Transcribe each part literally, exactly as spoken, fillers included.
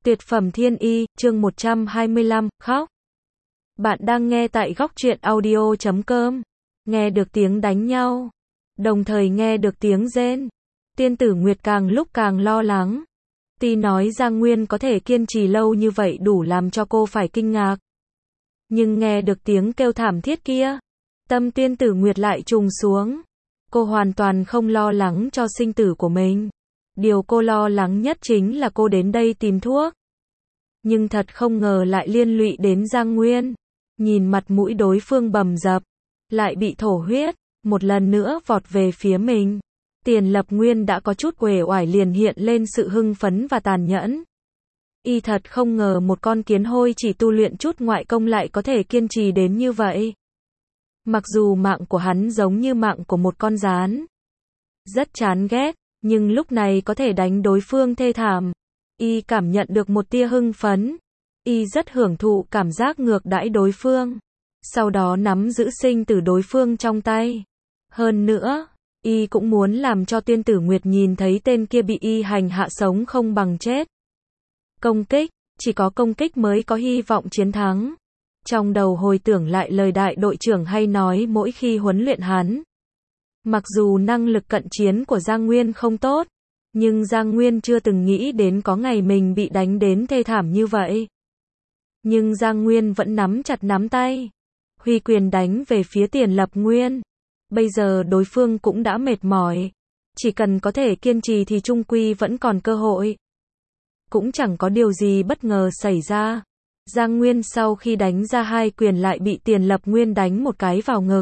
Tuyệt phẩm thiên y, chương một trăm hai mươi lăm, khóc. Bạn đang nghe tại góc truyện audio chấm com. Nghe được tiếng đánh nhau, đồng thời nghe được tiếng rên. Tiên tử Nguyệt càng lúc càng lo lắng. Tuy nói Giang Nguyên có thể kiên trì lâu như vậy đủ làm cho cô phải kinh ngạc. Nhưng nghe được tiếng kêu thảm thiết kia, tâm tiên tử Nguyệt lại trùng xuống. Cô hoàn toàn không lo lắng cho sinh tử của mình. Điều cô lo lắng nhất chính là cô đến đây tìm thuốc. Nhưng thật không ngờ lại liên lụy đến Giang Nguyên. Nhìn mặt mũi đối phương bầm dập, lại bị thổ huyết, một lần nữa vọt về phía mình. Tiền Lập Nguyên đã có chút uể oải liền hiện lên sự hưng phấn và tàn nhẫn. Y thật không ngờ một con kiến hôi chỉ tu luyện chút ngoại công lại có thể kiên trì đến như vậy. Mặc dù mạng của hắn giống như mạng của một con gián. Rất chán ghét, nhưng lúc này có thể đánh đối phương thê thảm. Y cảm nhận được một tia hưng phấn. Y rất hưởng thụ cảm giác ngược đãi đối phương. Sau đó nắm giữ sinh tử đối phương trong tay. Hơn nữa, Y cũng muốn làm cho tiên tử Nguyệt nhìn thấy tên kia bị Y hành hạ sống không bằng chết. Công kích, chỉ có công kích mới có hy vọng chiến thắng. Trong đầu hồi tưởng lại lời đại đội trưởng hay nói mỗi khi huấn luyện hắn. Mặc dù năng lực cận chiến của Giang Nguyên không tốt, nhưng Giang Nguyên chưa từng nghĩ đến có ngày mình bị đánh đến thê thảm như vậy. Nhưng Giang Nguyên vẫn nắm chặt nắm tay, huy quyền đánh về phía Tiền Lập Nguyên. Bây giờ đối phương cũng đã mệt mỏi, chỉ cần có thể kiên trì thì chung quy vẫn còn cơ hội. Cũng chẳng có điều gì bất ngờ xảy ra. Giang Nguyên sau khi đánh ra hai quyền lại bị Tiền Lập Nguyên đánh một cái vào ngực.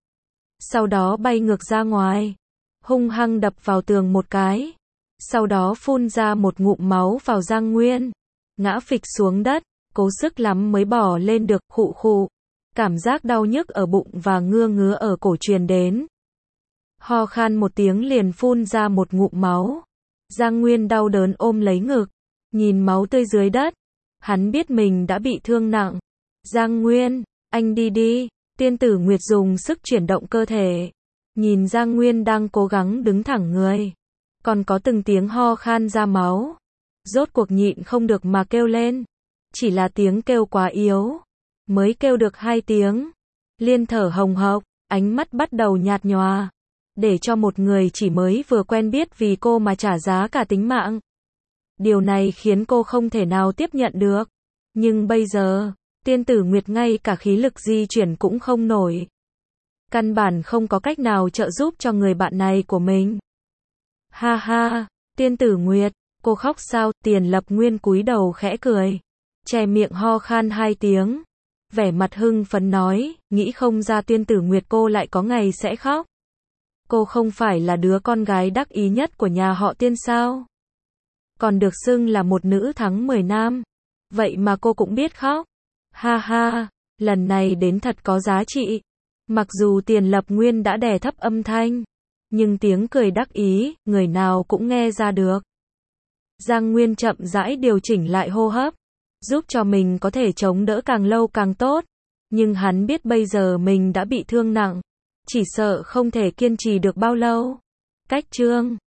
Sau đó bay ngược ra ngoài, hung hăng đập vào tường một cái. Sau đó phun ra một ngụm máu vào Giang Nguyên, ngã phịch xuống đất, cố sức lắm mới bỏ lên được, khụ khụ. Cảm giác đau nhức ở bụng và ngưa ngứa ở cổ truyền đến. Ho khan một tiếng liền phun ra một ngụm máu. Giang Nguyên đau đớn ôm lấy ngực, nhìn máu tươi dưới đất. Hắn biết mình đã bị thương nặng. Giang Nguyên, anh đi đi. Tiên tử Nguyệt dùng sức chuyển động cơ thể. Nhìn Giang Nguyên đang cố gắng đứng thẳng người. Còn có từng tiếng ho khan ra máu. Rốt cuộc nhịn không được mà kêu lên. Chỉ là tiếng kêu quá yếu. Mới kêu được hai tiếng. Liên thở hồng hộc, ánh mắt bắt đầu nhạt nhòa. Để cho một người chỉ mới vừa quen biết vì cô mà trả giá cả tính mạng. Điều này khiến cô không thể nào tiếp nhận được. Nhưng bây giờ, tiên tử Nguyệt ngay cả khí lực di chuyển cũng không nổi. Căn bản không có cách nào trợ giúp cho người bạn này của mình. Ha ha, tiên tử Nguyệt, cô khóc sao? Tiền Lập Nguyên cúi đầu khẽ cười, che miệng ho khan hai tiếng, vẻ mặt hưng phấn nói, nghĩ không ra tiên tử Nguyệt cô lại có ngày sẽ khóc. Cô không phải là đứa con gái đắc ý nhất của nhà họ Tiên sao? Còn được xưng là một nữ thắng mười nam. Vậy mà cô cũng biết khóc. Ha ha, lần này đến thật có giá trị. Mặc dù Tiền Lập Nguyên đã đè thấp âm thanh, nhưng tiếng cười đắc ý, người nào cũng nghe ra được. Giang Nguyên chậm rãi điều chỉnh lại hô hấp, giúp cho mình có thể chống đỡ càng lâu càng tốt. Nhưng hắn biết bây giờ mình đã bị thương nặng, chỉ sợ không thể kiên trì được bao lâu. Cách chương